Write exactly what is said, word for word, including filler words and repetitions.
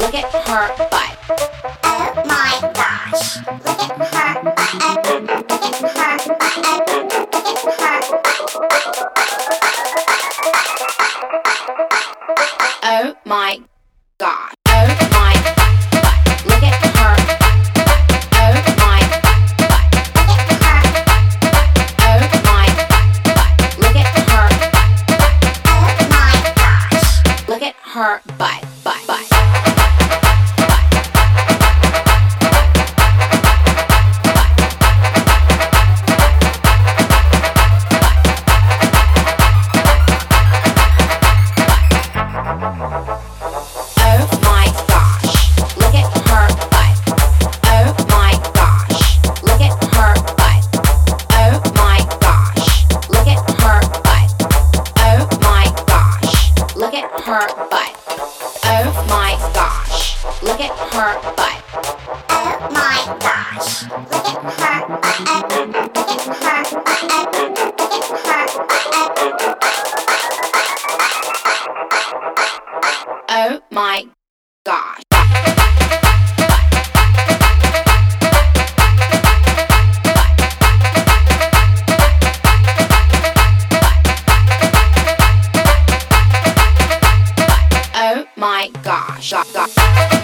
Look at her butt. Oh my gosh. Look at her butt. Look at her butt. Look at her butt. Oh my gosh. Oh my butt. Look at her butt. Oh my butt. Oh my butt. Look at her butt. Oh my gosh. Look at her butt. Butt. Butt. Her butt. Oh my gosh. Look at her butt. Oh my gosh. Look at her butt. Look at her butt. Oh my gosh. Oh my gosh.